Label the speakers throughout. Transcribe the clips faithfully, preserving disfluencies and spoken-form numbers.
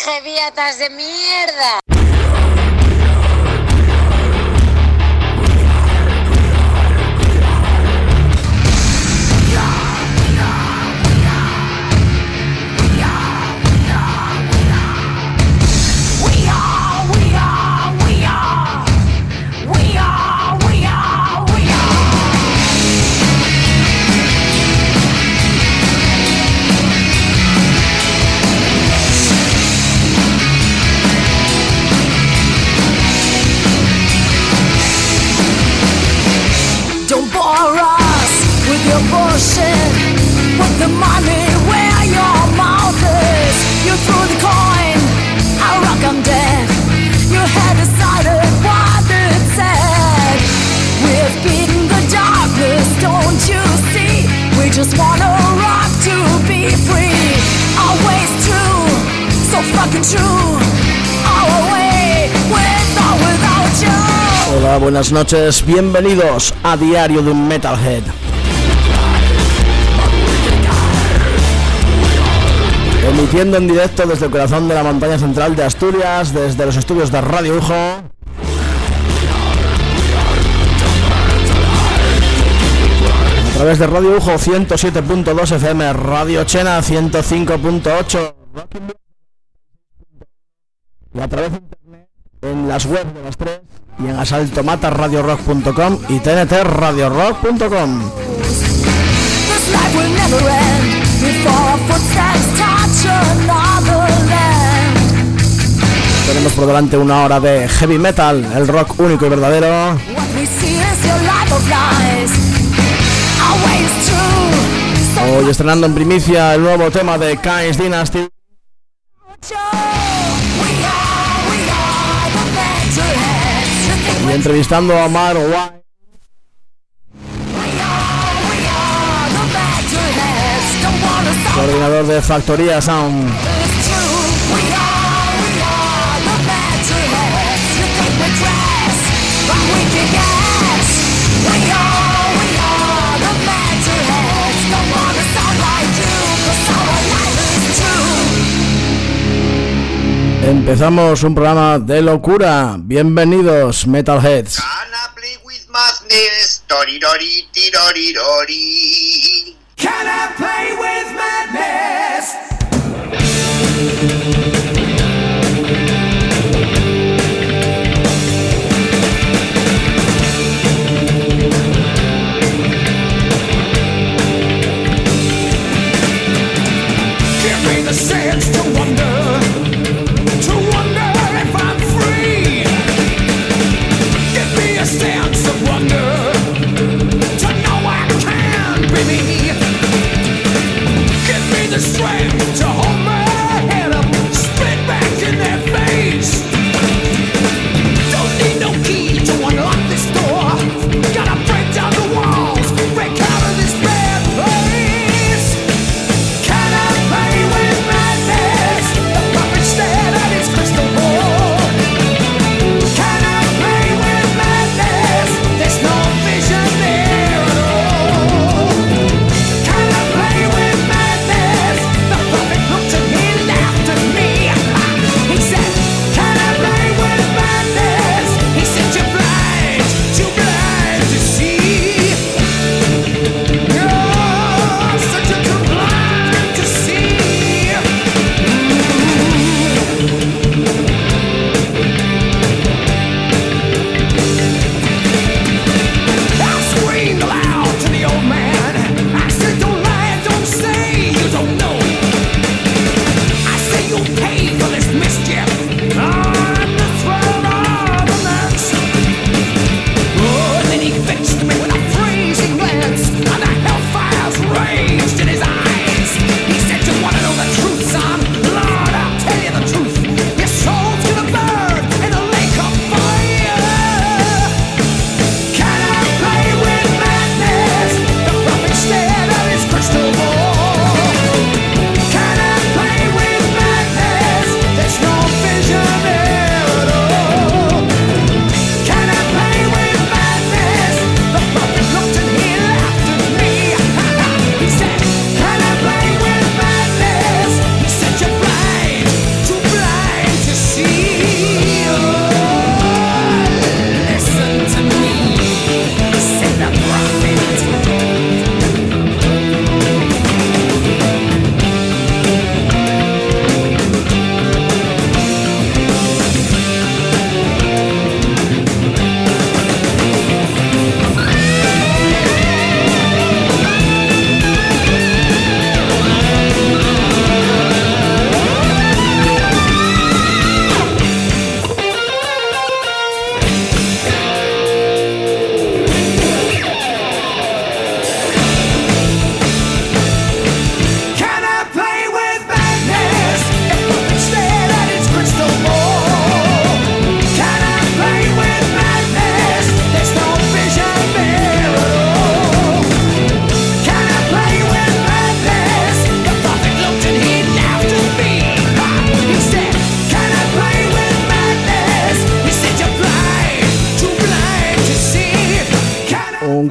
Speaker 1: heavyatas de mierda.
Speaker 2: Bullshit. Put the money where your mouth is. You threw the coin, I rock, I'm dead. You had decided what it said. We've beaten the darkness, don't you see? We just wanna rock to be free. Always true, so fucking true. Our way, with or without you.
Speaker 3: Hola, buenas noches, bienvenidos a Diario de un Metalhead. Emitiendo en directo desde el corazón de la montaña central de Asturias, desde los estudios de Radio Ujo. A través de Radio Ujo ciento siete punto dos F M, Radio Chena ciento cinco punto ocho. Y a través de internet en las webs de las tres y en asalto mata radio rock punto com y T N T radio rock punto com. Tenemos por delante una hora de heavy metal, el rock único y verdadero. Hoy estrenando en primicia el nuevo tema de Kain's Dynasty. Y entrevistando a Omar White, coordinador de Factoría Sound. Empezamos un programa de locura. Bienvenidos, Metalheads.
Speaker 4: Can I play with madness? Torirori, tirorirori.
Speaker 5: Can I play with madness? Give me the sense to wonder, to wonder if I'm free. Give me a sense of wonder, to know I can be me. Give me the strength to hold my head up, spit back in their face. Don't need no key to unlock this door. Gotta break down the walls, break out of this bad place. Can I play with madness? The puppet stared at its crystal ball. Can I play with madness? There's no vision there at all. Can I play with madness? The puppet looked at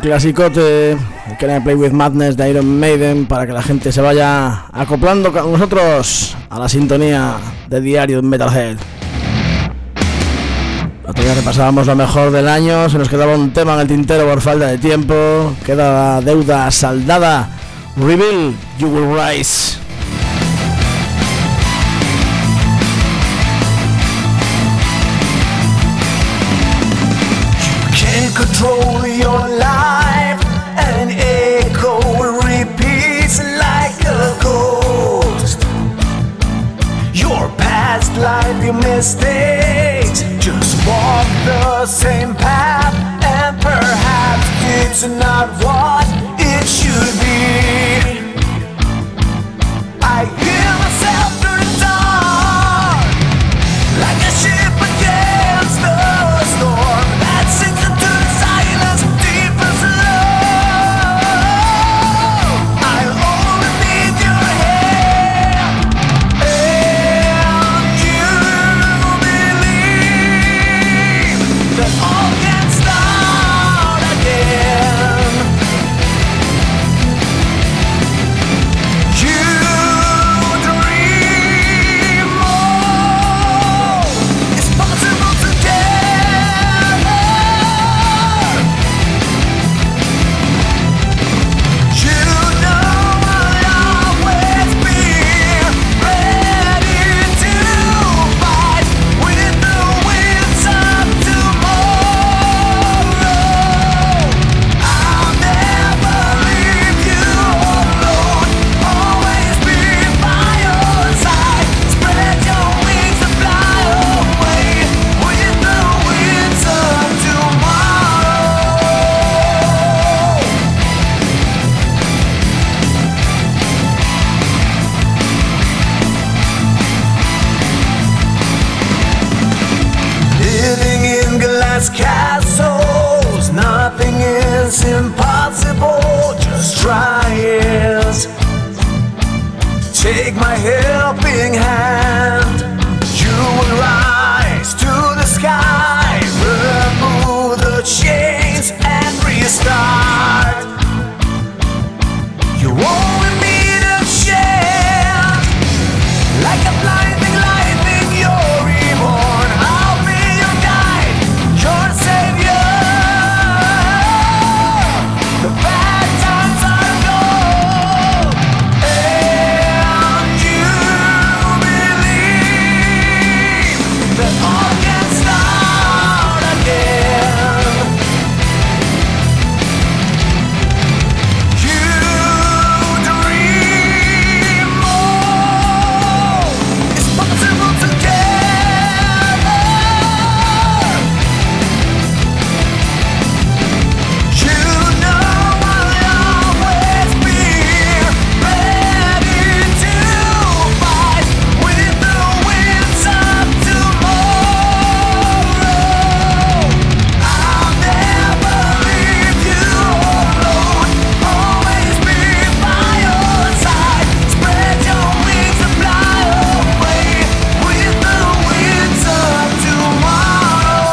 Speaker 3: clasicote Can I Play With Madness de Iron Maiden, para que la gente se vaya acoplando con nosotros a la sintonía de Diario de Metalhead. Otro día repasábamos lo mejor del año, se nos quedaba un tema en el tintero por falta de tiempo, queda deuda saldada. Reveal, You Will Rise.
Speaker 5: Control your life, an echo repeats like a ghost. Your past life, your mistakes, just walk the same path, and perhaps it's not what it should be. I hear myself through the dark, like a ship against the storm that sinks into castles, nothing is impossible, just try it. Take my helping hand, you will rise to the sky, remove the chains and restart. You only need a chance, like a blinding lightning, you're reborn. I'll be your guide, your savior. The bad times are gone, and you believe that all can start again. You dream more, it's possible together. You know I'll always be ready to fight with the winds of tomorrow. I'll never leave you alone, always be by your side. Spread your wings and fly away with the winds of tomorrow.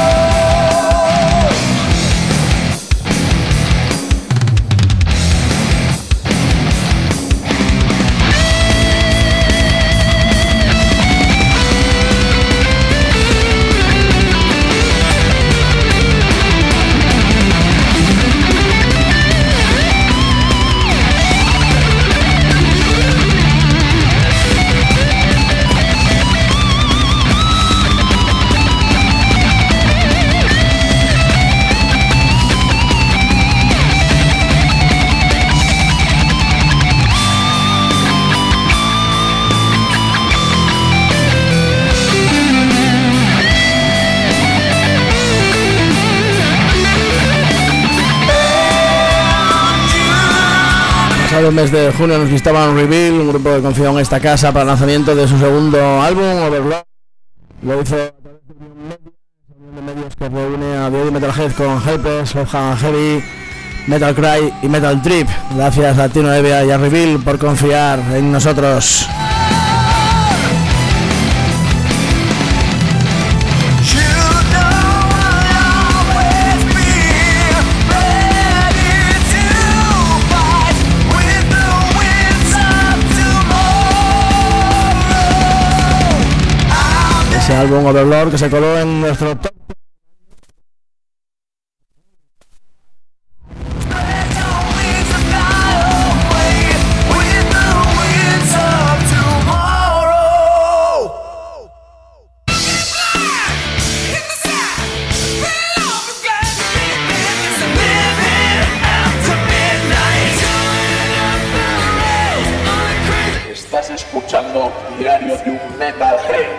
Speaker 3: Pasado el mes de junio nos visitaban Reveal, un grupo que confió en esta casa para el lanzamiento de su segundo álbum, Overlord. Lo hizo a través de Unión Media, unión de medios que reúne a Diario Metalhead con Helpers, Love Heavy, Metal Cry y Metal Trip. Gracias a Tino Evia y a Reveal por confiar en nosotros.
Speaker 5: You know I'll always be ready
Speaker 3: ese álbum Overlord que se coló en nuestro top.
Speaker 6: Estás escuchando Diario de un Metalhead.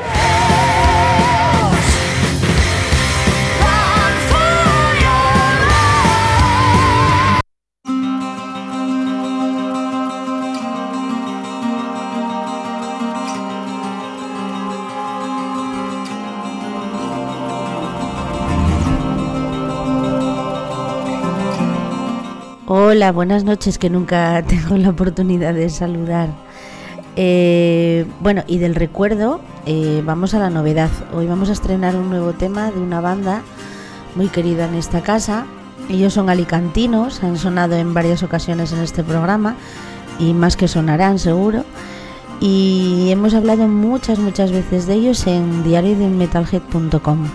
Speaker 7: Hola, buenas noches, que nunca tengo la oportunidad de saludar. Eh, bueno, y del recuerdo, eh, vamos a la novedad. Hoy vamos a estrenar un nuevo tema de una banda muy querida en esta casa. Ellos son alicantinos, han sonado en varias ocasiones en este programa y más que sonarán seguro. Y hemos hablado muchas, muchas veces de ellos en diario de un metalhead punto com.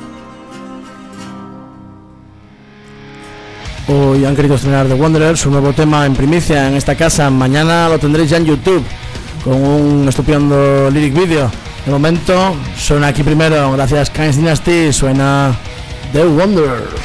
Speaker 3: Hoy han querido estrenar The Wanderers, su nuevo tema en primicia en esta casa. Mañana lo tendréis ya en YouTube con un estupendo lyric video. De momento suena aquí primero, gracias Kain's Dynasty, suena The Wanderer.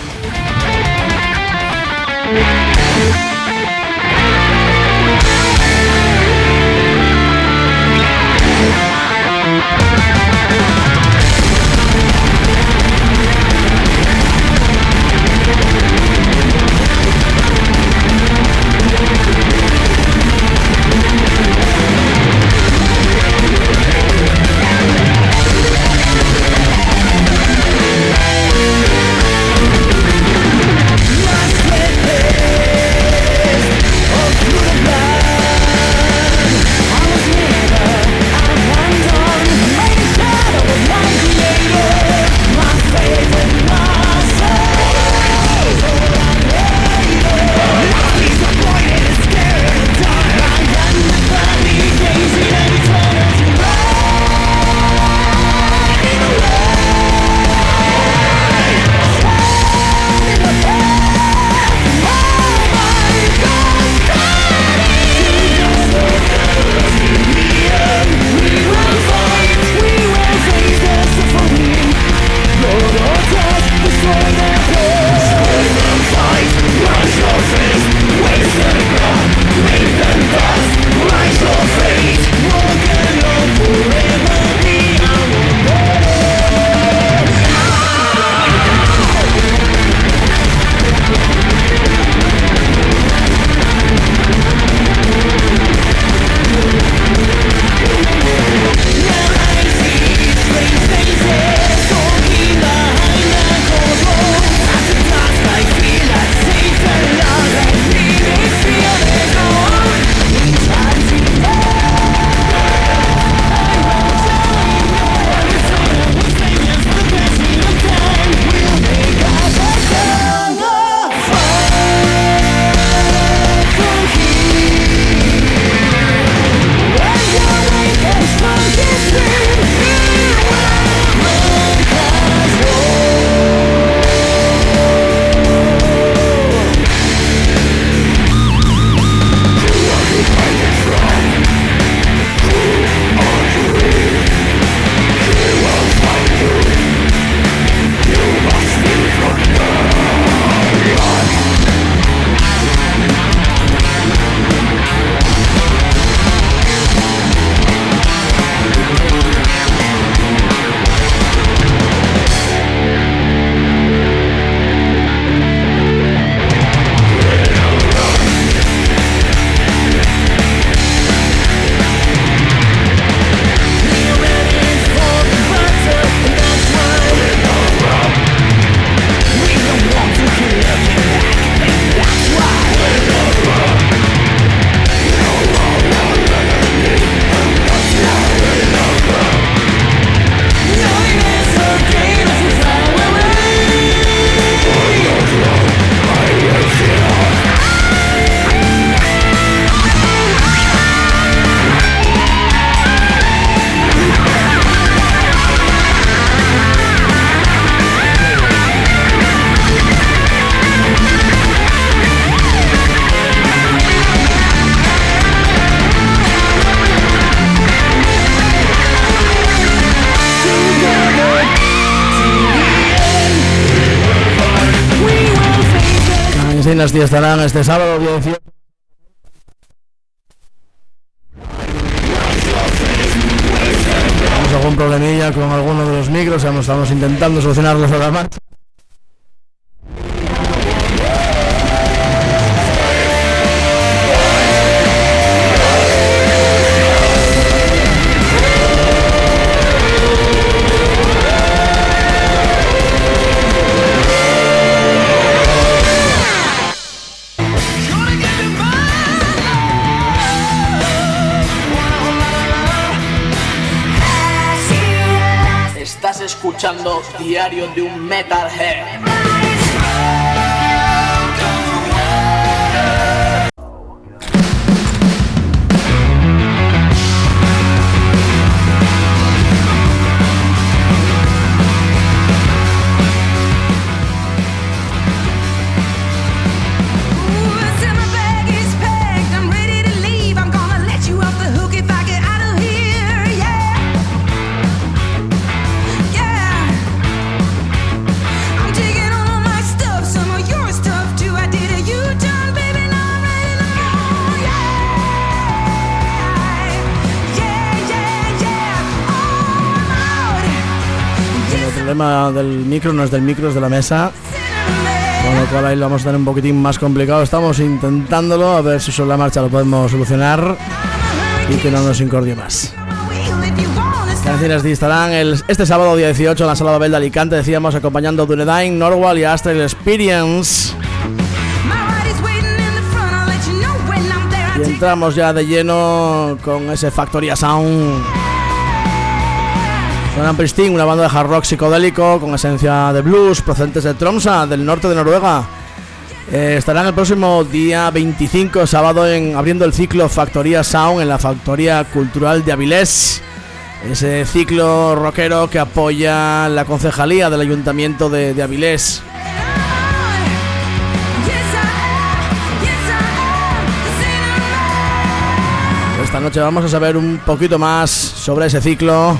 Speaker 2: Let's get there.
Speaker 3: Dynasty estarán este sábado dieciocho. Tenemos algún problemilla con alguno de los micros, estamos intentando solucionarlos a la marcha.
Speaker 8: Estás escuchando Diario de un Metalhead.
Speaker 3: El problema del micro no es del micro, es de la mesa, con lo cual ahí lo vamos a tener un poquitín más complicado. Estamos intentándolo, a ver si sobre la marcha lo podemos solucionar y que no nos incordie más. Canciones estarán el, este sábado día dieciocho en la Sala Babel de Alicante, decíamos, acompañando a Dunedain, Norwal y Astral Experience. Y entramos ya de lleno con ese Factoría Sound. Suenan Pristin, una banda de hard rock psicodélico con esencia de blues, procedentes de Tromsø, del norte de Noruega. Eh, estarán el próximo día veinticinco, sábado, en abriendo el ciclo Factoría Sound en la Factoría Cultural de Avilés. Ese ciclo rockero que apoya la concejalía del Ayuntamiento de, de Avilés. Esta noche vamos a saber un poquito más sobre ese ciclo.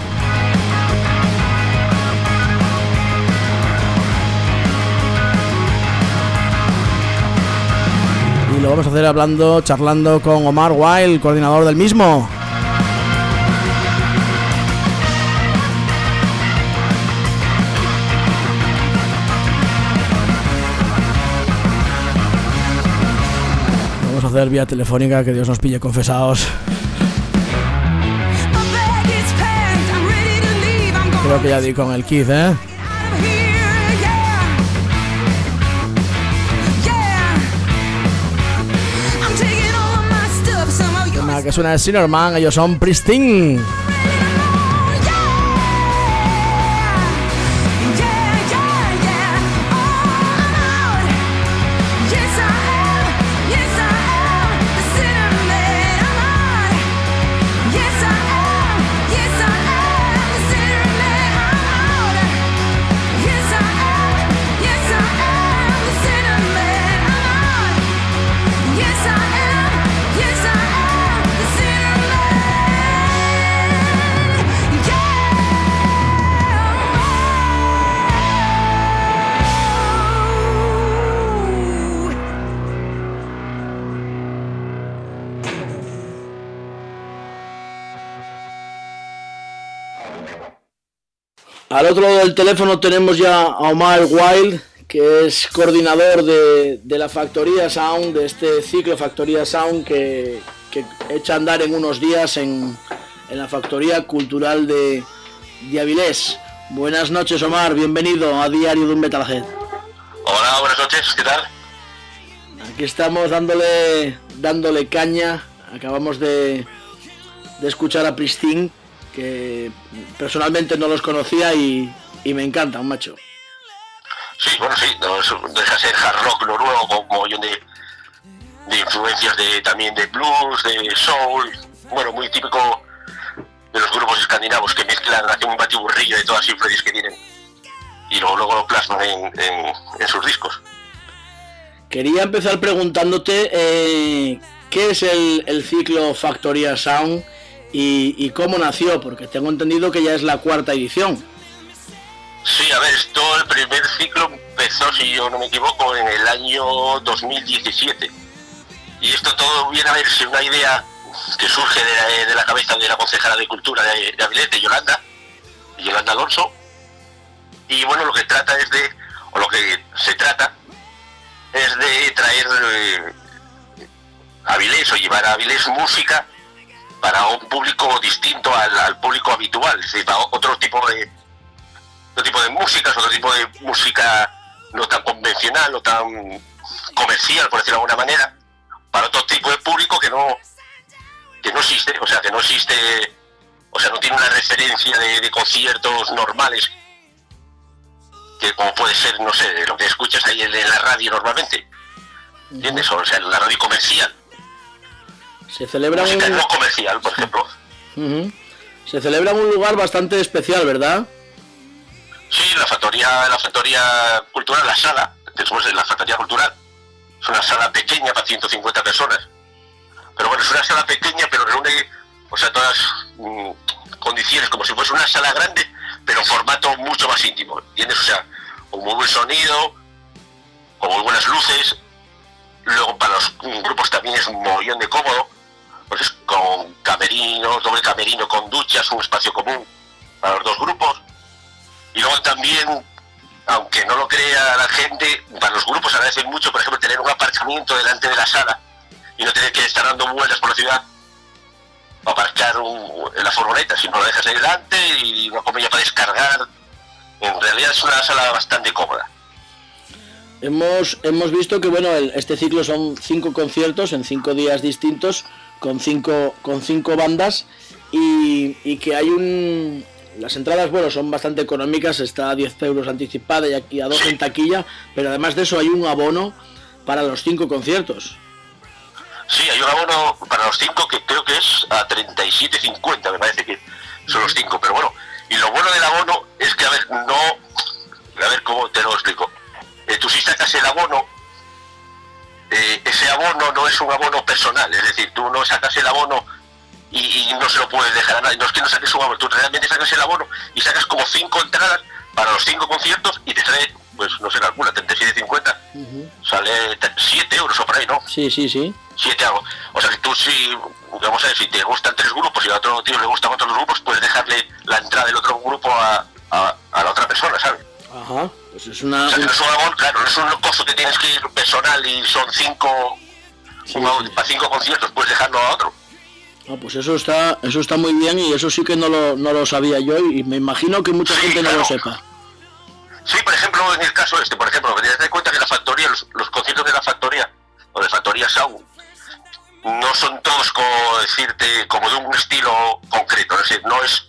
Speaker 3: Y lo vamos a hacer hablando, charlando con Omar Wilde, coordinador del mismo. Vamos a hacer vía telefónica, que Dios nos pille confesados. Creo que ya di con el Keith, ¿eh? Que suena de Sinnerman, ellos son Pristin. Al otro lado del teléfono tenemos ya a Omar Wilde, que es coordinador de, de la Factoría Sound, de este ciclo Factoría Sound que, que echa a andar en unos días en, en la Factoría Cultural de, de Avilés. Buenas noches, Omar, bienvenido a Diario de un Metalhead.
Speaker 9: Hola, buenas noches, ¿qué tal?
Speaker 3: Aquí estamos dándole, dándole caña. Acabamos de, de escuchar a Pristin, que personalmente no los conocía y, y me encanta, un macho.
Speaker 9: Sí, bueno, sí, no deja ser hard rock noruego con un montón de, de influencias de, también de blues, de soul, bueno, muy típico de los grupos escandinavos que mezclan, hacen un batiburrillo de todas las influencias que tienen y luego, luego lo plasman en, en, en sus discos.
Speaker 3: Quería empezar preguntándote eh, ¿qué es el, el ciclo Factoría Sound y, y cómo nació? Porque tengo entendido que ya es la cuarta edición.
Speaker 9: Sí, a ver, esto, el primer ciclo empezó, si yo no me equivoco, en el año dos mil diecisiete. Y esto todo viene a verse una idea que surge de la, de la cabeza de la concejala de Cultura de, de Avilés, de Yolanda, Yolanda Alonso. Y bueno, lo que trata es de, o lo que se trata, es de traer eh, a Avilés o llevar a Avilés música para un público distinto al, al público habitual, es decir, para otro tipo de otro tipo de músicas, otro tipo de música no tan convencional, no tan comercial, por decirlo de alguna manera, para otro tipo de público que no que no existe, o sea, que no existe, o sea, no tiene una referencia de, de conciertos normales, que como puede ser, no sé, lo que escuchas ahí en, en la radio normalmente, ¿entiendes? O sea, en la radio comercial.
Speaker 3: Se celebra
Speaker 9: música
Speaker 3: un...
Speaker 9: no comercial, por ejemplo.
Speaker 3: Uh-huh. Se celebra en un lugar bastante especial, ¿verdad?
Speaker 9: Sí, la factoría, la factoría cultural, la sala, después de la factoría cultural, es una sala pequeña para ciento cincuenta personas. Pero bueno, es una sala pequeña, pero reúne, o sea, todas mmm, condiciones, como si fuese una sala grande, pero en formato mucho más íntimo, ¿entiendes? O sea, con muy buen sonido, con muy buenas luces. Luego para los grupos también es un mogollón de cómodo, pues es con camerino, doble camerino con duchas, un espacio común para los dos grupos. Y luego también, aunque no lo crea la gente, para los grupos agradecen mucho, por ejemplo, tener un aparcamiento delante de la sala y no tener que estar dando vueltas por la ciudad para aparcar un, en la furgoneta, sino lo dejas ahí delante y una comida para descargar. En realidad es una sala bastante cómoda.
Speaker 3: Hemos, hemos visto que bueno, el, este ciclo son cinco conciertos en cinco días distintos, con cinco, con cinco bandas, y, y que hay un... Las entradas, bueno, son bastante económicas, está a diez euros anticipada y aquí a dos en taquilla, pero además de eso hay un abono para los cinco conciertos.
Speaker 9: Sí, hay un abono para los cinco que creo que es a treinta y siete cincuenta, me parece que son los cinco, pero bueno, y lo bueno del abono es que, a ver, no... A ver cómo te lo explico. Eh, tú si sacas el abono, eh, ese abono no es un abono personal, es decir, tú no sacas el abono y, y no se lo puedes dejar a nadie, no es que no saques un abono, tú realmente sacas el abono y sacas como cinco entradas para los cinco conciertos y te sale, pues no se calcula, treinta y siete cincuenta, uh-huh. Sale siete euros o por ahí, ¿no?
Speaker 3: Sí, sí, sí.
Speaker 9: siete algo, o sea que tú si, vamos a ver, si te gustan tres grupos y a otro tío le gustan otros grupos, puedes dejarle la entrada del otro grupo a, a, a la otra persona, ¿sabes?
Speaker 3: Ajá, pues es una...
Speaker 9: O sea, que no es un abono, claro, no es un costo que tienes que ir personal y son cinco, sí, una, sí. Para cinco conciertos, puedes dejarlo a otro.
Speaker 3: Ah, pues eso está, eso está muy bien y eso sí que no lo, no lo sabía yo y me imagino que mucha sí, gente claro. No lo sepa.
Speaker 9: Sí, por ejemplo, en el caso este, por ejemplo, te das cuenta que la factoría, los, los conciertos de la factoría o de Factoría Sound no son todos, como decirte, como de un estilo concreto, es decir, no es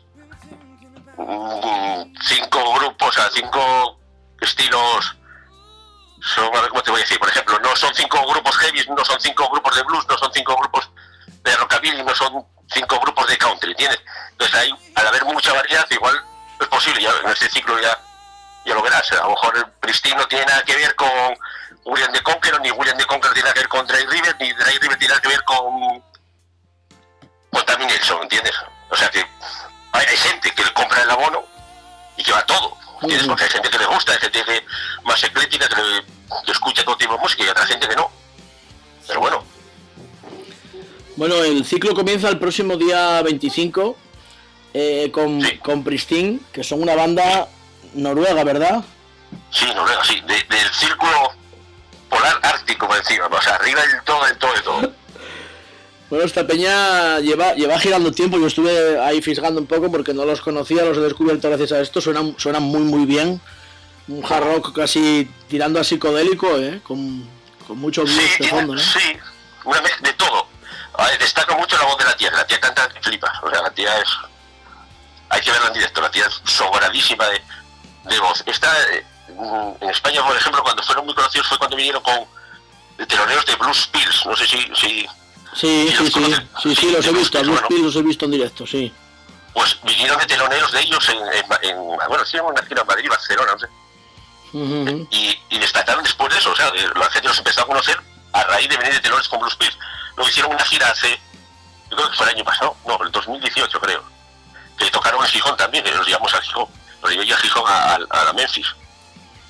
Speaker 9: um, cinco grupos, o sea, cinco estilos, son, ¿cómo te voy a decir? Por ejemplo, no son cinco grupos heavy, no son cinco grupos de blues, no son cinco grupos de rockabilly, no son cinco grupos de country, ¿entiendes? Entonces ahí, al haber mucha variedad, igual es posible, ya en este ciclo ya, ya lo verás, a lo mejor el Pristin no tiene nada que ver con William the Conqueror, ni William the Conqueror tiene nada que ver con Dry River, ni Dry River tiene nada que ver con con Tammy Nelson, ¿entiendes? O sea que hay, hay gente que le compra el abono y que va todo, ¿entiendes? Uh-huh. Porque hay gente que le gusta, hay gente que más ecléctica, que, le, que escucha todo tipo de música y otra gente que no. Pero bueno.
Speaker 3: Bueno, el ciclo comienza el próximo día veinticinco eh, con, sí. con Pristin, que son una banda noruega, ¿verdad?
Speaker 9: Sí, noruega, sí, de, del círculo polar ártico, por encima, o sea, arriba del todo, del todo, del todo.
Speaker 3: Bueno, esta peña lleva, lleva girando tiempo, yo estuve ahí fisgando un poco porque no los conocía, los he descubierto gracias a esto, suenan, suenan muy muy bien, un hard rock casi tirando a psicodélico, ¿eh? con, con mucho blues
Speaker 9: sí,
Speaker 3: de fondo, ¿no?
Speaker 9: Sí, una mezcla de todo. A ver, destaca mucho la voz de la tía, que la tía canta que flipa, o sea, la tía es... Hay que verla en directo, la tía es sobradísima de, de voz. Esta, eh, en España, por ejemplo, cuando fueron muy conocidos fue cuando vinieron con teloneros de Blues Pills, no sé si... si
Speaker 3: Sí, sí, sí, sí, sí, sí, los he visto, Blues Pills los he visto en directo, sí.
Speaker 9: Pues vinieron de teloneros de ellos en, en, en bueno, sí, en una gira en Madrid, Barcelona, no sé. Uh-huh. Y, y destacaron después de eso, o sea, la gente los empezó a conocer a raíz de venir de teloneros con Blues Pills. Luego hicieron una gira hace, yo creo que fue el año pasado, no, el dos mil dieciocho creo, que tocaron en Gijón también, que los llevamos a Gijón, los llevé yo a Gijón a, a, a Memphis.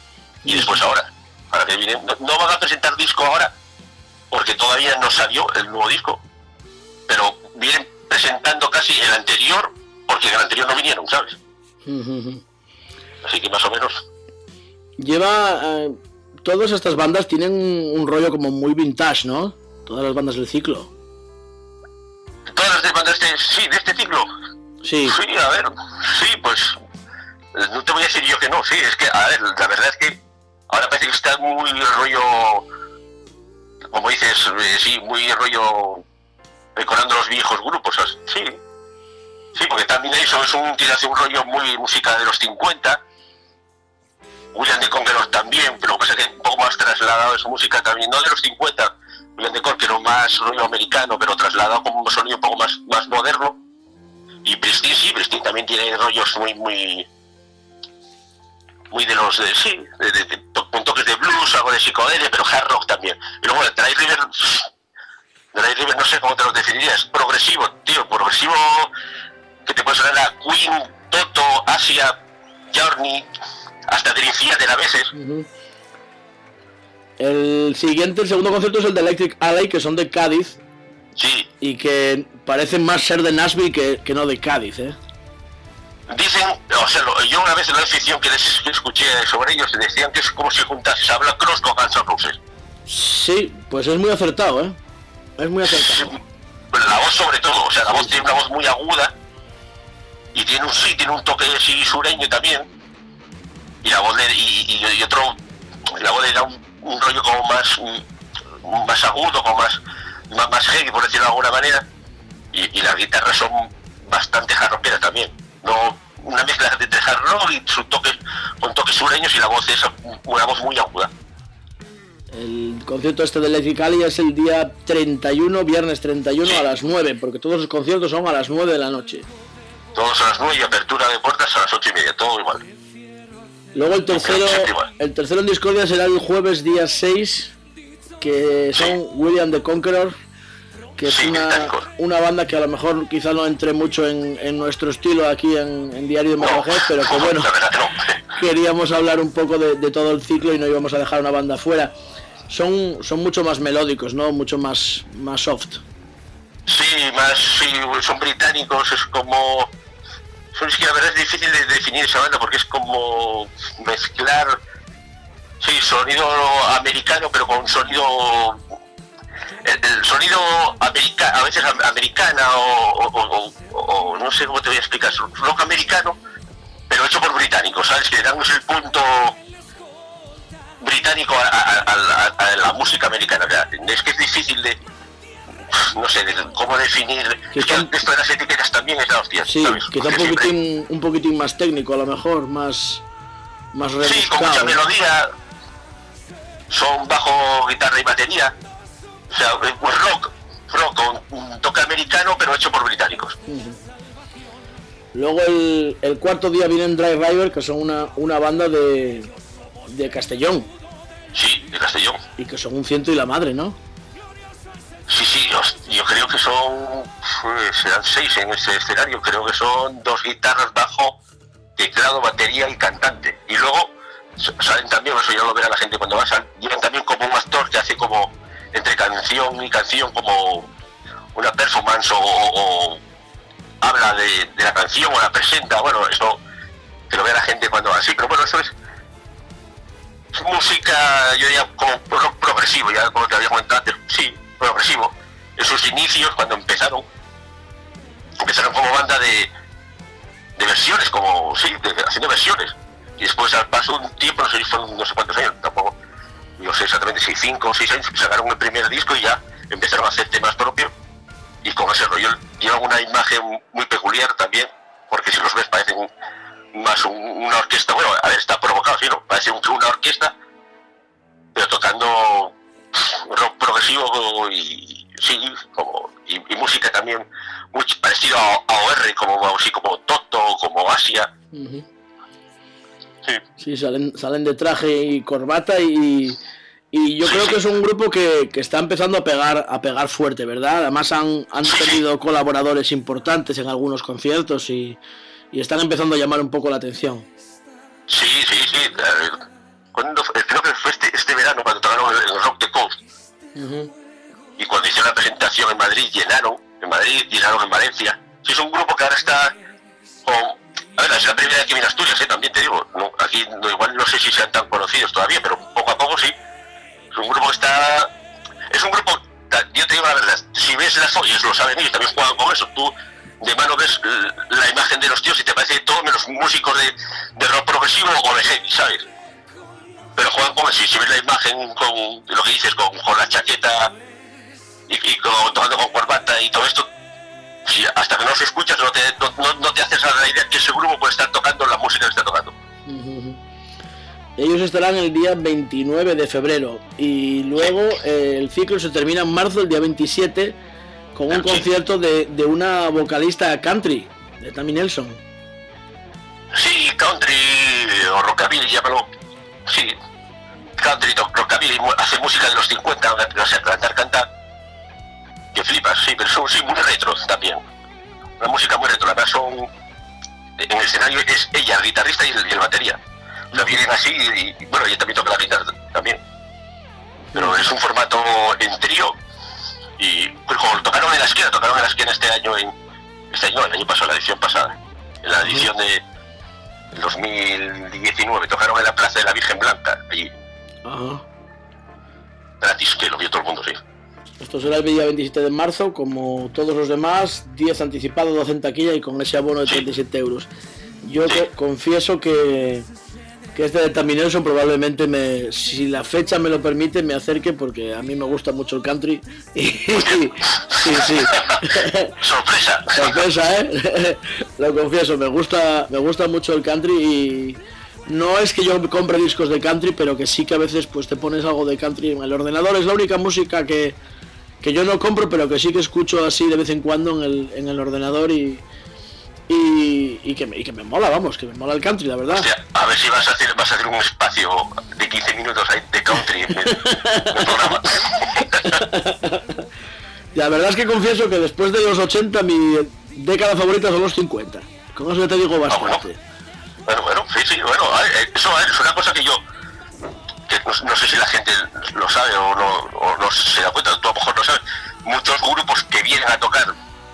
Speaker 9: y después ahora. Ahora que vienen, no, no van a presentar disco ahora, porque todavía no salió el nuevo disco, pero vienen presentando casi el anterior, porque en el anterior no vinieron, ¿sabes? Uh-huh. Así que más o menos.
Speaker 3: Lleva... Eh, todas estas bandas tienen un, un rollo como muy vintage, ¿no? Todas las bandas del ciclo.
Speaker 9: Todas las bandas de... Sí, de este ciclo.
Speaker 3: Sí.
Speaker 9: Sí, a ver, sí, pues... No te voy a decir yo que no, sí, es que, a ver, la verdad es que ahora parece que está muy rollo... Como dices, eh, sí, muy rollo... Recordando los viejos grupos, ¿sabes? Sí. Sí, porque también eso es un... Tiene un rollo muy música de los cincuenta. William de Conqueror también, pero lo que pasa es que un poco más trasladado de su música también, no de los cincuenta, William de Conqueror más rollo americano, pero trasladado como un sonido un poco más, más moderno. Y Prestige, sí, Prestige también tiene rollos muy, muy, muy de los, de, sí, de, de, de, con toques de blues, algo de psicodelia, pero hard rock también. Y luego el Dry River, Dry River no sé cómo te lo definirías, progresivo, tío, progresivo, que te puede sonar a Queen, Toto, Asia, Journey, hasta Dream Theater a veces.
Speaker 3: Uh-huh. El siguiente, el segundo concierto es el de Electric Alley, que son de Cádiz.
Speaker 9: Sí.
Speaker 3: Y que parecen más ser de Nashville que, que no de Cádiz, ¿eh?
Speaker 9: Dicen, o sea, lo, yo una vez en la ficción que les que escuché sobre ellos decían que es como si juntases a Black Cross con Guns N' Roses.
Speaker 3: Sí, pues es muy acertado, ¿eh? Es muy acertado.
Speaker 9: Sí, pero la voz sobre todo, o sea, la voz tiene una voz muy aguda y tiene un sí, tiene un toque así sureño también. Y la voz de, y, y, y otro, la voz le da un, un rollo como más, un, más agudo, como más, más, más heavy, por decirlo de alguna manera. Y, y las guitarras son bastante hard rockeras también. No, una mezcla de, de hard rock y su toque, con toques sureños, y la voz es una voz muy aguda.
Speaker 3: El concierto este de Electric Alley es el día treinta y uno, viernes treinta y uno, sí, a las nueve, porque todos los conciertos son a las nueve de la noche.
Speaker 9: Todos a las nueve y apertura de puertas a las ocho y media, todo igual.
Speaker 3: Luego el tercero, el tercero en Discordia será el jueves día seis, que son sí. William the Conqueror, que es sí, una, una banda que a lo mejor quizá no entre mucho en, en nuestro estilo aquí en, en Diario de Metalhead, no, pero que bueno, no. Queríamos hablar un poco de, de todo el ciclo y no íbamos a dejar una banda fuera. Son, son mucho más melódicos, ¿no? Mucho más, más soft.
Speaker 9: Sí, más, sí, son británicos, es como... Es que la verdad es difícil de definir esa banda porque es como mezclar, sí, sonido americano, pero con sonido, el, el sonido americano, a veces americana o, o, o, o no sé cómo te voy a explicar, rock americano, pero hecho por británicos, ¿sabes? Que le damos el punto británico a, a, a, a, a la música americana. Es que es difícil de... No sé, de cómo definir...
Speaker 3: Que
Speaker 9: es
Speaker 3: están...
Speaker 9: que esto de las etiquetas también es la hostia,
Speaker 3: sí,
Speaker 9: ¿sabes?
Speaker 3: Quizá un poquitín, siempre... un poquitín más técnico, a lo mejor, más... más rebuscado.
Speaker 9: Sí, con mucha melodía, son bajo, guitarra y batería. O sea, pues rock, rock con un toque americano, pero hecho por británicos.
Speaker 3: Uh-huh. Luego el, el cuarto día vienen Dry River, que son una, una banda de, de Castellón.
Speaker 9: Sí, de Castellón.
Speaker 3: Y que son un ciento y la madre, ¿no?
Speaker 9: Sí, sí, yo, yo creo que son, pues, serán seis en ese escenario, creo que son dos guitarras, bajo, teclado, batería y cantante. Y luego salen también, eso ya lo verá la gente cuando va, llegan también como un actor que hace como, entre canción y canción, como una performance o, o, o habla de, de la canción o la presenta, bueno, eso que lo vea la gente cuando va así, pero bueno, eso es, es música, yo diría, como pro, progresivo, ya como te había comentado antes, sí, progresivo. En sus inicios, cuando empezaron, empezaron como banda de, de versiones, como, sí, de, haciendo versiones. Y después, al paso de un tiempo, no sé si fueron no sé cuántos años, tampoco, no sé exactamente si cinco o seis años, sacaron el primer disco y ya empezaron a hacer temas propios. Y con ese rollo llevan una imagen muy peculiar también, porque si los ves parecen más un, una orquesta, bueno, a ver, está provocado, sí, ¿no? Parece un, una orquesta, pero tocando rock progresivo y sí, como y, y música también muy parecido a, a O R, como así como Toto, como Asia.
Speaker 3: Uh-huh. Sí, sí, salen salen de traje y corbata y y yo sí, creo sí. que es un grupo que, que está empezando a pegar a pegar fuerte, ¿verdad? Además han han sí, tenido sí. colaboradores importantes en algunos conciertos y, y están empezando a llamar un poco la atención.
Speaker 9: Sí, sí, sí. cuando, creo que fue este, este verano cuando tocaron el, el Rock the Coast. Uh-huh. Y cuando hicieron la presentación en Madrid, llenaron, en Madrid, llenaron en Valencia. Sí, es un grupo que ahora está con... A ver, es la primera vez que viene a Asturias, ¿eh? También te digo. No, aquí no, igual no sé si sean tan conocidos todavía, pero poco a poco sí. Es un grupo que está... Es un grupo... Yo te digo la verdad, si ves las fotos, lo saben ellos, también juegan con eso. Tú de mano ves la imagen de los tíos y te parece todo menos músicos de, de rock progresivo o de heavy, ¿sabes? Pero juegan con eso. Si ves la imagen con lo que dices, con, con la chaqueta y, y con, tocando con corbata y todo esto, si hasta que no los escuchas no te, no, no te haces a la idea que ese grupo puede estar tocando la música que está tocando.
Speaker 3: Uh-huh. Ellos estarán el día veintinueve de febrero y luego eh, el ciclo se termina en marzo, el día veintisiete, con un sí. concierto de, de una vocalista country, de Tammy Nelson.
Speaker 9: Sí, country o rockabilly, llámalo. Sí, country, rockabilly, hace música de los cincuenta, o sea, cantar, cantar, que flipas, sí, pero son sí, muy retro también. Una música muy retro, la verdad son... En el escenario es ella, el guitarrista y el, y el batería. O sea, vienen así y, y bueno, ella también toca la guitarra también. Pero es un formato en trío y pues, como tocaron en la esquina, tocaron en la esquina este año, en, este año, el año pasado, la edición pasada, en la edición de dos mil diecinueve, tocaron en la Plaza de la Virgen Blanca, allí. Ajá. Gratis, que lo vio todo el mundo, sí.
Speaker 3: Esto será el día veintisiete de marzo, como todos los demás, diez anticipado, doce en taquilla y con ese abono de treinta y siete euros. Yo sí. co- confieso que... que este de Tammy Nelson probablemente me, si la fecha me lo permite, me acerque porque a mí me gusta mucho el country y, y sí, sí.
Speaker 9: Sorpresa.
Speaker 3: Sorpresa, ¿eh? Lo confieso, me gusta, me gusta mucho el country y no es que yo compre discos de country, pero que sí que a veces pues te pones algo de country en el ordenador. Es la única música que, que yo no compro, pero que sí que escucho así de vez en cuando en el, en el ordenador y Y, y, que me, y que me mola, vamos, que me mola el country, la verdad.
Speaker 9: Hostia, a ver si vas a hacer vas a hacer un espacio de quince minutos ahí de country en el, en el programa.
Speaker 3: La verdad es que confieso que después de los ochenta mi década favorita son los cincuenta. Con eso te digo bastante.
Speaker 9: Ah, bueno. bueno, bueno, sí, sí, bueno, eso es una cosa que yo que no, no sé si la gente lo sabe o no, o no se da cuenta, tú a lo mejor no sabes. Muchos grupos que vienen a tocar,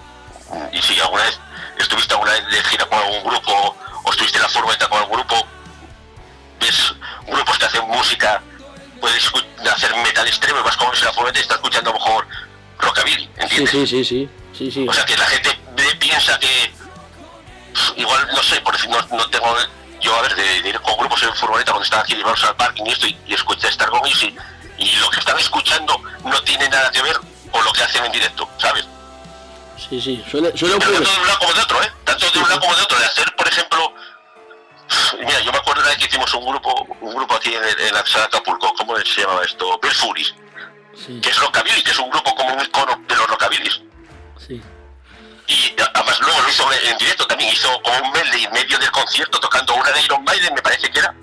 Speaker 9: y si alguna vez estuviste alguna vez de gira con algún grupo o estuviste en la furgoneta con algún grupo, ves grupos que hacen música, puedes hacer metal extremo y vas con la furgoneta y estás escuchando a lo mejor rockabilly, ¿entiendes?
Speaker 3: Sí, sí, sí, sí, sí.
Speaker 9: O sea que la gente piensa que igual, no sé, por decir, no, no tengo yo, a ver, de, de ir con grupos en furgoneta cuando están aquí, de vamos al parking y esto y, y escuchar estar con ellos y, y lo que están escuchando no tiene nada que ver con lo que hacen en directo, ¿sabes?
Speaker 3: Sí, sí, suele, suele
Speaker 9: ocurrir. Tanto de un lado como de otro, ¿eh? Tanto de un lado como de otro. De hacer, por ejemplo... Mira, yo me acuerdo una vez que hicimos un grupo un grupo aquí en, en la sala de Acapulco. ¿Cómo se llamaba esto? Belfuris. Sí. Que es rockabilly, que es un grupo como un icono de los rockabillys.
Speaker 3: Sí.
Speaker 9: Y además luego lo hizo en directo también. Hizo como un medley en medio del concierto tocando una de Iron Maiden, me parece que era.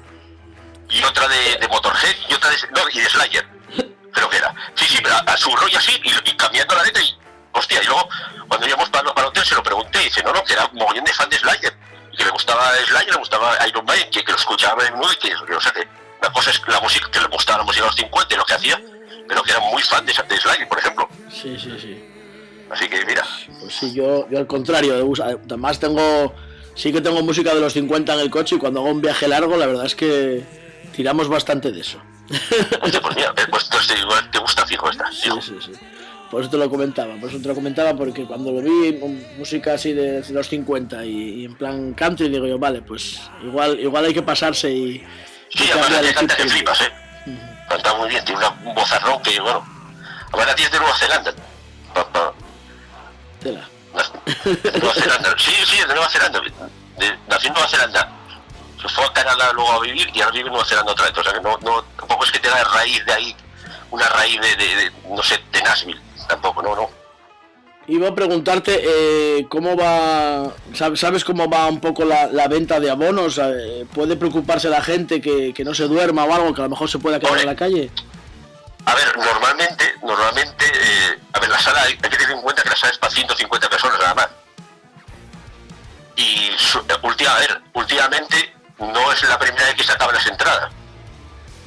Speaker 9: Y otra de, de Motorhead y otra de... No, y de Slayer. Creo que era. Sí, sí, pero a, a su rollo así y, y cambiando la letra y... Hostia, y luego cuando íbamos para, para el hotel se lo pregunté y dice, no, no, que era un mogollón de fan de Slayer, y que le gustaba Slayer, le gustaba Iron Maiden, que, que lo escuchaba en nudo y que, o sea, que la cosa es la música, que le gustaba la música de los cincuenta y lo que hacía, pero que era muy fan de, de Slayer, por ejemplo.
Speaker 3: Sí, sí, sí.
Speaker 9: Así que mira.
Speaker 3: Pues sí, yo, yo al contrario, además tengo, sí que tengo música de los cincuenta en el coche y cuando hago un viaje largo, la verdad es que tiramos bastante de eso.
Speaker 9: Hostia, pues mira, pues entonces igual te gusta fijo esta.
Speaker 3: Sí, sí, sí. Por eso te lo comentaba, por eso te lo comentaba, porque cuando lo vi, música así de los cincuenta y, y en plan country, digo yo, vale, pues igual igual hay que pasarse y...
Speaker 9: Sí, y además que canta que flipas, ¿eh? Uh-huh. Canta muy bien, tiene un vozarrón que, bueno... Además la tía es de Nueva Zelanda.
Speaker 3: Tela.
Speaker 9: Nueva Zelanda, sí, sí, es de Nueva Zelanda. De, nació en Nueva Zelanda. Se fue a Canadá luego a vivir y ahora vive en Nueva Zelanda otra vez. O sea que no, no, tampoco es que tenga raíz de ahí, una raíz de, de, de no sé, de Nashville. Tampoco, no, no.
Speaker 3: Iba a preguntarte eh, cómo va, ¿sabes cómo va un poco la, la venta de abonos? Eh, ¿Puede preocuparse la gente que, que no se duerma o algo, que a lo mejor se pueda quedar Hombre, en la calle?
Speaker 9: A ver, normalmente, normalmente, eh, a ver, la sala, hay que tener en cuenta que la sala es para ciento cincuenta personas nada más. Y, última, a ver, últimamente no es la primera vez que se acaban las entradas.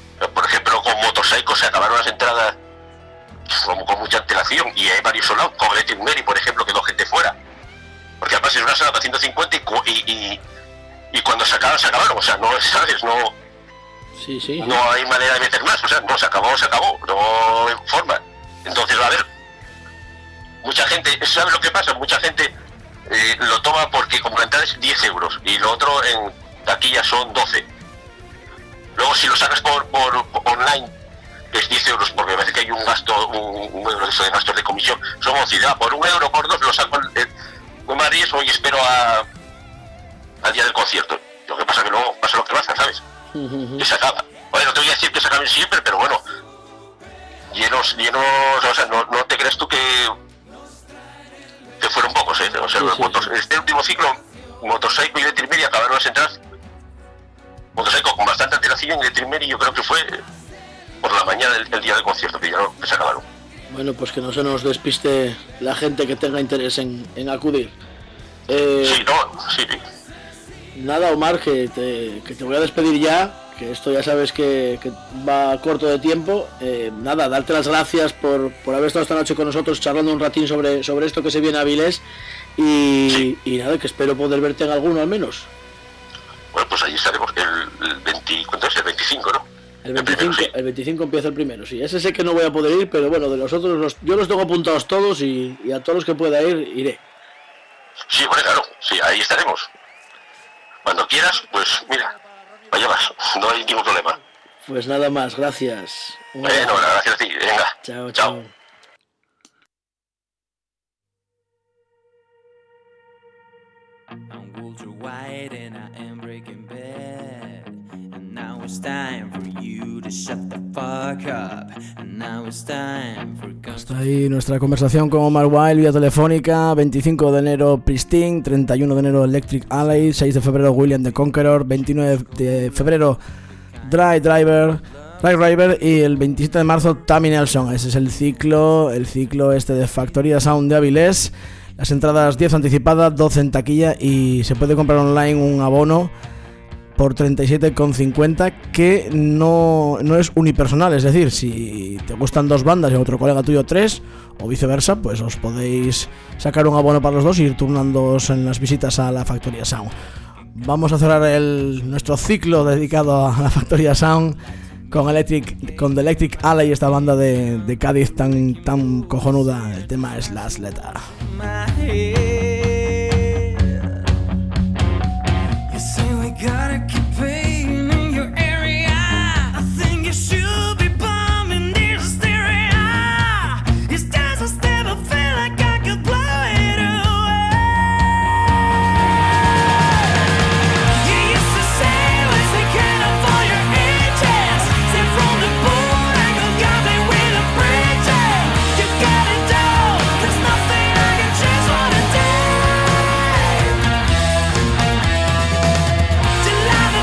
Speaker 9: por ejemplo, con Motorpsycho se acabaron las entradas como con mucha antelación y hay varios sold con Electric Mary, por ejemplo, quedó gente fuera. Porque además es una sala para ciento cincuenta y, y, y, y cuando se acaban, se acabaron. O sea, no, ¿sabes? No,
Speaker 3: sí, sí.
Speaker 9: no hay manera de meter más. O sea, no, se acabó, se acabó. No hay forma. Entonces, a ver, mucha gente, ¿sabes lo que pasa? Mucha gente eh, lo toma porque como la entrada es diez euros y lo otro en taquilla son doce. Luego si lo sacas por, por, por online es diez euros porque me parece que hay un gasto, un, un euro de gastos de comisión. Son once, ah, por un euro, por dos lo saco el, no me arriesgo y espero a, al día del concierto. Lo que pasa que luego pasa lo que pasa, ¿sabes? Uh-huh. Que se acaba. Bueno, no te voy a decir que se acaben siempre, pero bueno, llenos, llenos, o sea, no, no te crees tú que que fueron pocos, ¿eh? O sea, sí, sí, motos, sí. Este último ciclo, Motorpsycho y Electric Mary acabaron las entradas. Motorpsycho con bastante antelación y Electric Mary yo creo que fue por la mañana del, del día del concierto, que ya no, que se acabaron.
Speaker 3: Bueno, pues que no se nos despiste la gente que tenga interés en, en acudir. Eh,
Speaker 9: sí, no, sí, sí.
Speaker 3: Nada, Omar, que te, que te voy a despedir ya, que esto ya sabes que, que va corto de tiempo. Eh, nada, darte las gracias por, por haber estado esta noche con nosotros charlando un ratín sobre, sobre esto que se viene a Avilés y, sí. y nada, que espero poder verte en alguno al menos.
Speaker 9: Bueno, pues ahí estaremos el, el veinte, ¿cuánto es? El veinticinco, ¿no?
Speaker 3: El veinticinco, el, primero, sí. el veinticinco empieza el primero, sí. Ese sé que no voy a poder ir, pero bueno, de los otros los, yo los tengo apuntados todos y, y a todos los que pueda ir, iré.
Speaker 9: Sí, bueno, claro, sí, ahí estaremos. Cuando quieras, pues mira, vaya vas, no hay ningún problema.
Speaker 3: Pues nada más, gracias.
Speaker 9: Bueno, gracias a ti, venga.
Speaker 3: Chao, chao. chao.
Speaker 10: I'm Walter White and I am Breaking Bad. And now it's time for you to shut the fuck up. And now it's time for...
Speaker 3: Hasta ahí nuestra conversación con Omar Wilde vía telefónica. Veinticinco de enero Pristine, treinta y uno de enero Electric Alley, seis de febrero William the Conqueror, veintinueve de febrero Dry Driver, Dry Driver y el veintisiete de marzo Tammy Nelson. Ese es el ciclo, el ciclo este de Factoría Sound de Avilés. Las entradas diez anticipadas, doce en taquilla y se puede comprar online un abono por treinta y siete con cincuenta que no, no es unipersonal, es decir, si te gustan dos bandas y otro colega tuyo tres o viceversa, pues os podéis sacar un abono para los dos y ir turnándoos en las visitas a la Factoría Sound. Vamos a cerrar el, nuestro ciclo dedicado a la Factoría Sound con Electric, con The Electric Alley, esta banda de, de Cádiz tan, tan cojonuda. El tema es Last Letter.
Speaker 2: Alive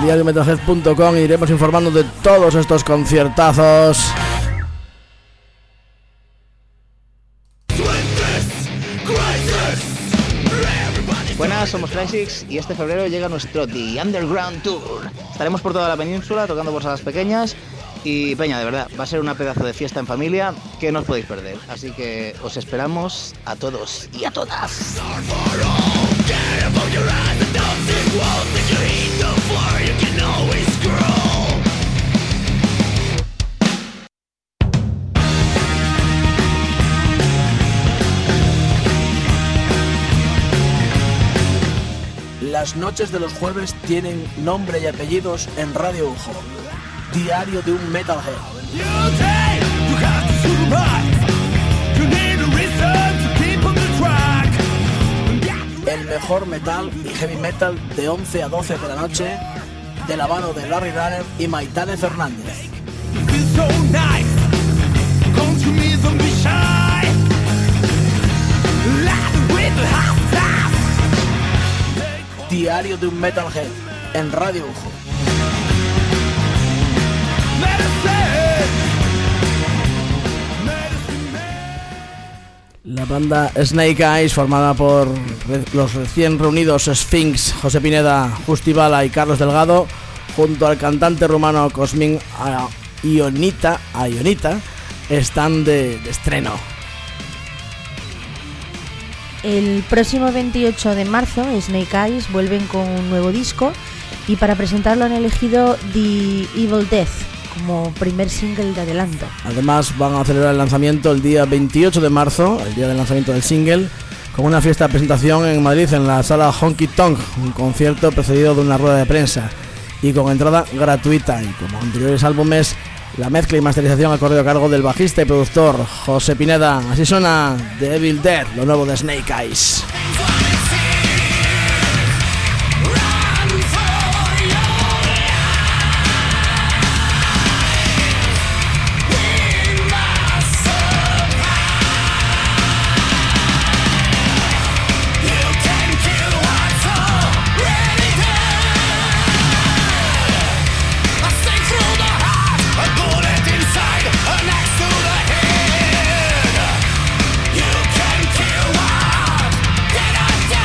Speaker 3: diario metalhead punto com, iremos informando de todos estos conciertazos.
Speaker 11: Buenas, somos Crysis y este febrero llega nuestro The Underground Tour. Estaremos por toda la península tocando por salas pequeñas y peña, de verdad, va a ser una pedazo de fiesta en familia que no os podéis perder. Así que os esperamos a todos y a todas.
Speaker 12: Las noches de los jueves tienen nombre y apellidos en Radio Ujo. Diario de un Metalhead. El mejor metal y heavy metal de once a doce de la noche, de la mano de Larry Runner y Maitane Fernández. Diario de un Metalhead en Radio Ujo.
Speaker 3: La banda Snake Eyes, formada por los recién reunidos Sphinx, José Pineda, Justi Bala y Carlos Delgado, junto al cantante rumano Cosmin Ionita, Ionita, están de, de estreno.
Speaker 7: El próximo veintiocho de marzo, Snake Eyes vuelven con un nuevo disco y para presentarlo han elegido The Evil Death como primer single de adelanto.
Speaker 3: Además van a celebrar el lanzamiento el día veintiocho de marzo, el día del lanzamiento del single, con una fiesta de presentación en Madrid en la sala Honky Tonk, un concierto precedido de una rueda de prensa y con entrada gratuita. Y como anteriores álbumes, la mezcla y masterización ha corrido a cargo del bajista y productor José Pineda. Así suena The Evil Dead, lo nuevo de Snake Eyes.
Speaker 5: Get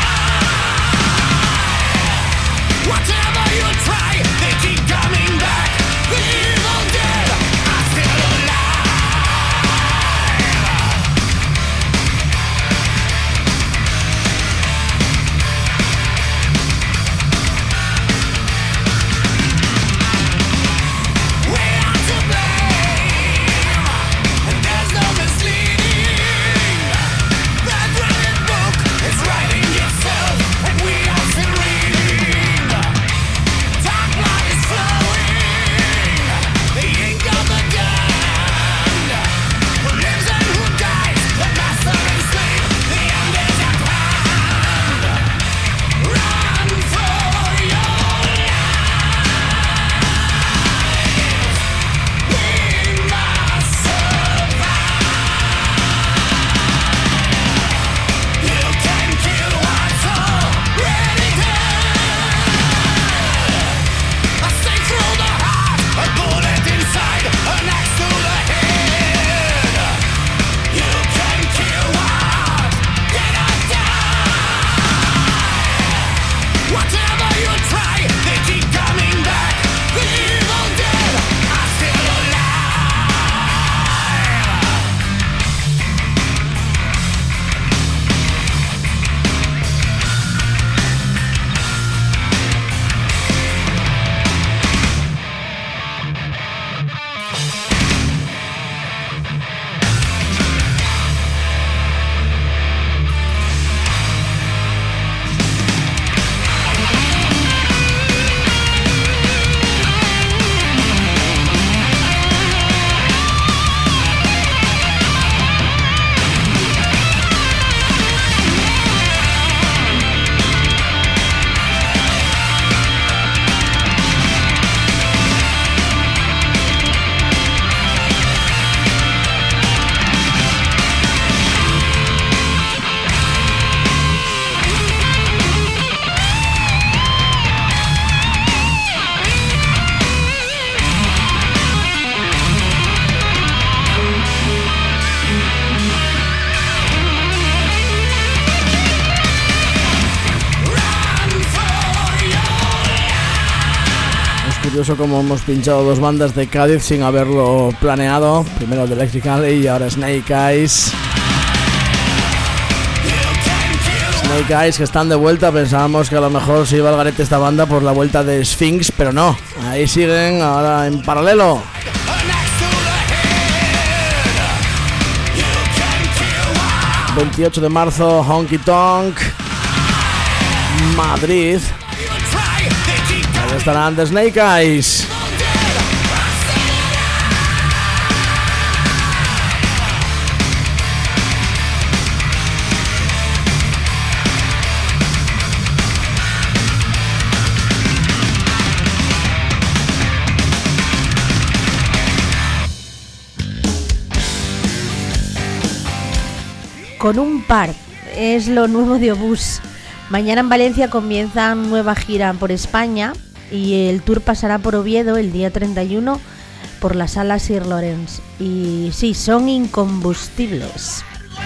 Speaker 3: curioso como hemos pinchado dos bandas de Cádiz sin haberlo planeado. Primero The Electric Alley y ahora Snake Eyes. Snake Eyes que están de vuelta. Pensábamos que a lo mejor se iba al garete esta banda por la vuelta de Sphinx, pero no. Ahí siguen ahora en paralelo. veintiocho de marzo, Honky Tonk, Madrid. Ahí estarán The Snake Eyes.
Speaker 7: Con un par, es lo nuevo de Obús. Mañana en Valencia comienzan nueva gira por España y el tour pasará por Oviedo el día treinta y uno por la sala Sir Lawrence. Y sí, son incombustibles.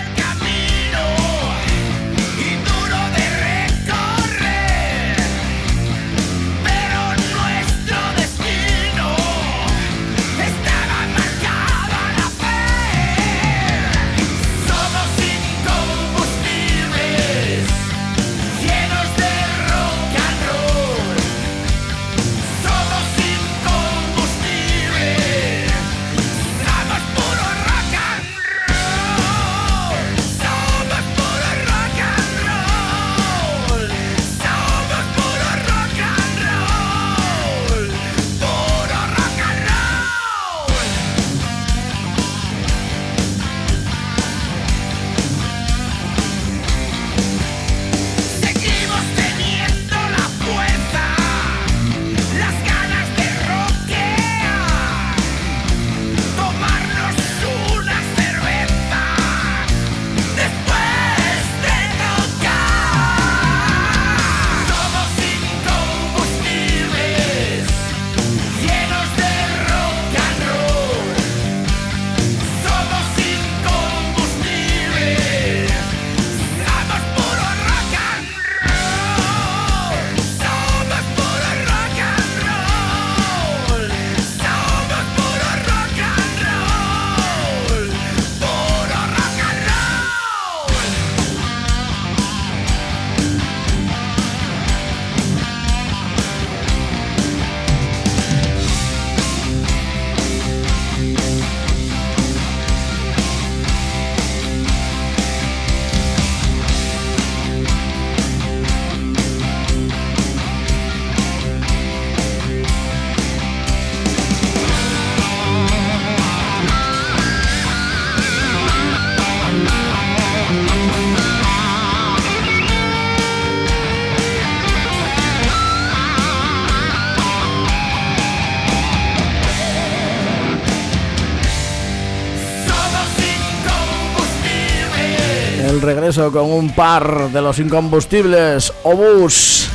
Speaker 3: El regreso con un par de los incombustibles, Obús.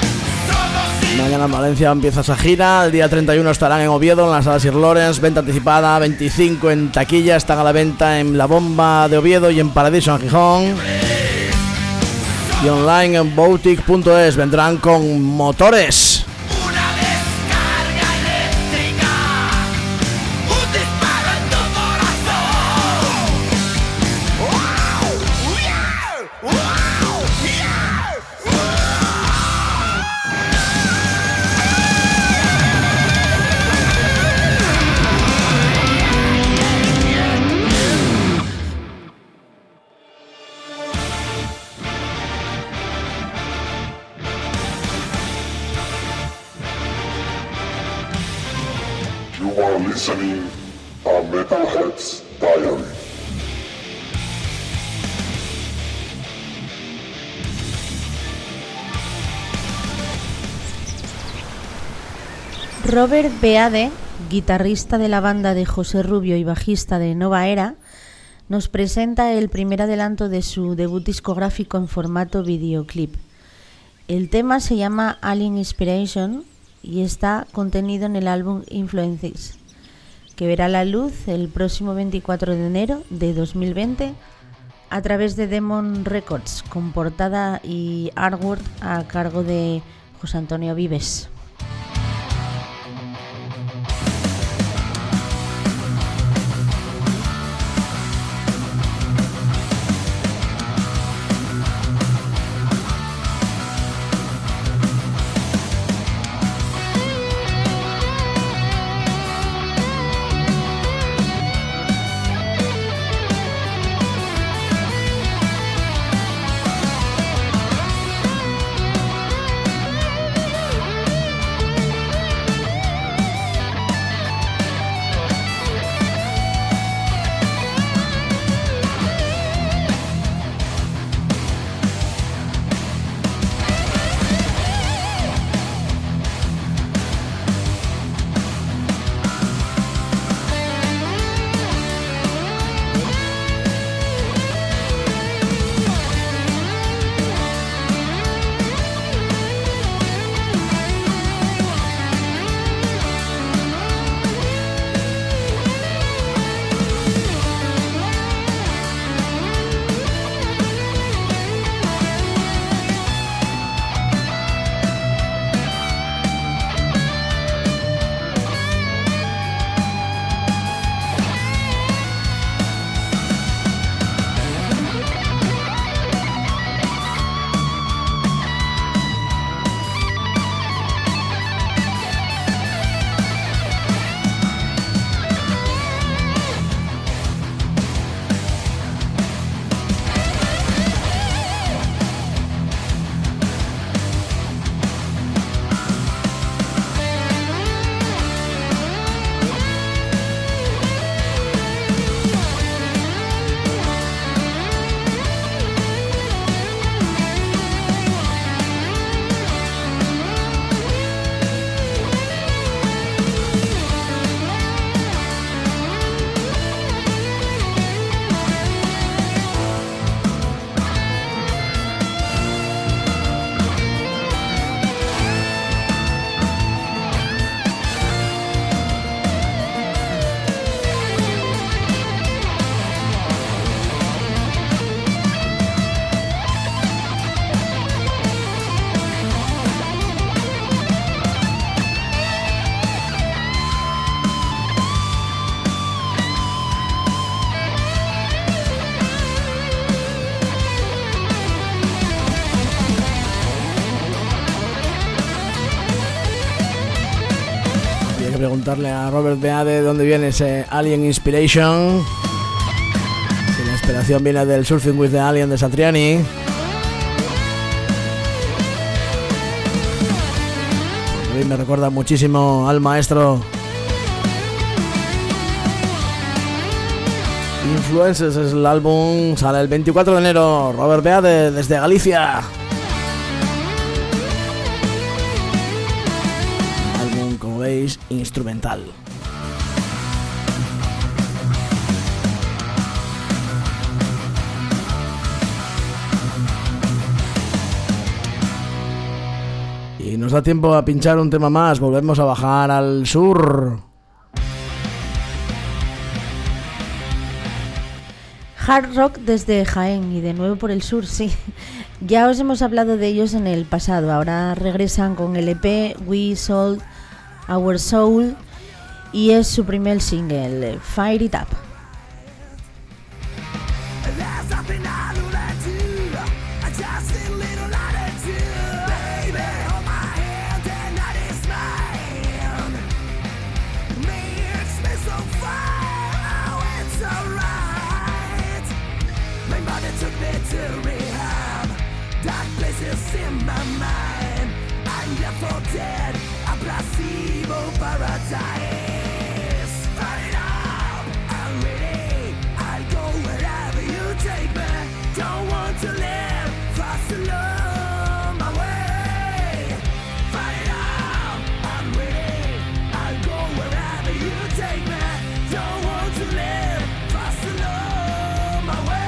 Speaker 3: Mañana en Valencia empieza esa gira. El día treinta y uno estarán en Oviedo, en la sala Sir Lawrence. Venta anticipada, veinticinco en taquilla. Están a la venta en La Bomba de Oviedo y en Paradiso en Gijón. Y online en boutique punto es. Vendrán con Motores.
Speaker 13: Listening a Metalhead's Diary.
Speaker 7: Robert Beade, guitarrista de la banda de José Rubio y bajista de Nova Era, nos presenta el primer adelanto de su debut discográfico en formato videoclip. El tema se llama Alien Inspiration y está contenido en el álbum Influences, que verá la luz el próximo veinticuatro de enero de dos mil veinte a través de Demon Records, con portada y artwork a cargo de José Antonio Vives.
Speaker 3: preguntarle a Robert Beade de dónde viene ese Alien Inspiration. Si la inspiración viene del Surfing with the Alien de Satriani. A mí me recuerda muchísimo al maestro. Influences es el álbum, sale el veinticuatro de enero. Robert Beade desde Galicia. Álbum, como veis, instrumental. Y nos da tiempo a pinchar un tema más. Volvemos a bajar al sur.
Speaker 7: Hard rock desde Jaén y de nuevo por el sur, sí. Ya os hemos hablado de ellos en el pasado. Ahora regresan con el E P We Sold Our Soul y es su primer single, Fire It Up.
Speaker 5: Dead, a placebo paradise. Fight it up, I'm ready. I'll go wherever you take me. Don't want to live fast along my way. Fight it up, I'm ready. I'll go wherever you take me. Don't want to live fast along my way.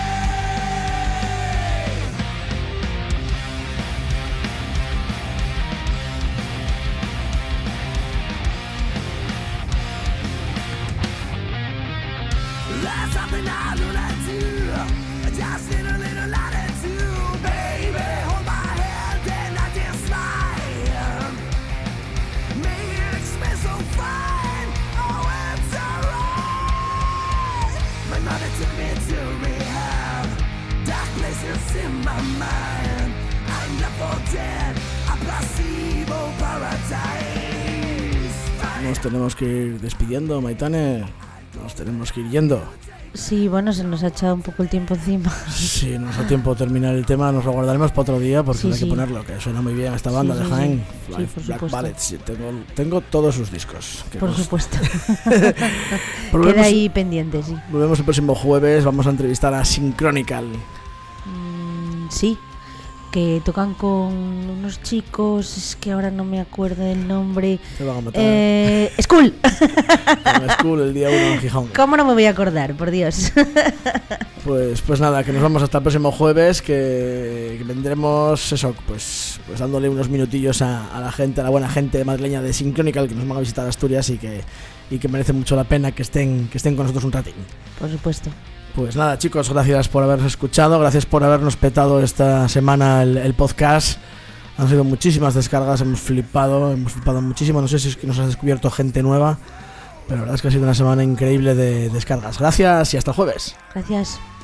Speaker 5: There's something I do not do. Just need a little latitude, baby. Hold my hand and I can smile. Makes me so fine. Oh, it's alright. My mother took me to rehab. Dark places in my mind. I'm not for dead. A placebo paradise.
Speaker 3: Nos tenemos que ir despidiendo, Maitane. Nos tenemos que ir yendo.
Speaker 7: Sí, bueno, se nos ha echado un poco el tiempo encima.
Speaker 3: Sí, no nos da tiempo de terminar el tema, nos lo guardaremos para otro día porque
Speaker 7: sí,
Speaker 3: hay
Speaker 7: sí.
Speaker 3: que ponerlo, que suena muy bien esta banda
Speaker 7: sí,
Speaker 3: de
Speaker 7: sí,
Speaker 3: Jaén,
Speaker 7: sí.
Speaker 3: Black,
Speaker 7: Sí,
Speaker 3: Black
Speaker 7: supuesto.
Speaker 3: Ballet, sí, tengo, tengo todos sus discos.
Speaker 7: Por
Speaker 3: consta.
Speaker 7: supuesto.
Speaker 3: Volvemos,
Speaker 7: Queda ahí pendiente, sí.
Speaker 3: volvemos el próximo jueves, vamos a entrevistar a Synchronical.
Speaker 7: Mm, sí, que tocan con unos chicos, es que ahora no me acuerdo del nombre.
Speaker 3: Te van a matar.
Speaker 7: Eh, School.
Speaker 3: Con School el día uno en Gijón.
Speaker 7: ¿Cómo no me voy a acordar, por Dios?
Speaker 3: Pues, pues nada, que nos vamos hasta el próximo jueves, que, que vendremos eso, pues, pues dándole unos minutillos a, a la gente, a la buena gente madrileña de Synchronical que nos van a visitar a Asturias y que, y que merece mucho la pena que estén, que estén con nosotros un ratín.
Speaker 7: Por supuesto.
Speaker 3: Pues nada, chicos, gracias por habernos escuchado, gracias por habernos petado esta semana el, el podcast. Han sido muchísimas descargas, hemos flipado, hemos flipado muchísimo. No sé si es que nos ha descubierto gente nueva, pero la verdad es que ha sido una semana increíble de descargas. Gracias y hasta el jueves.
Speaker 7: Gracias.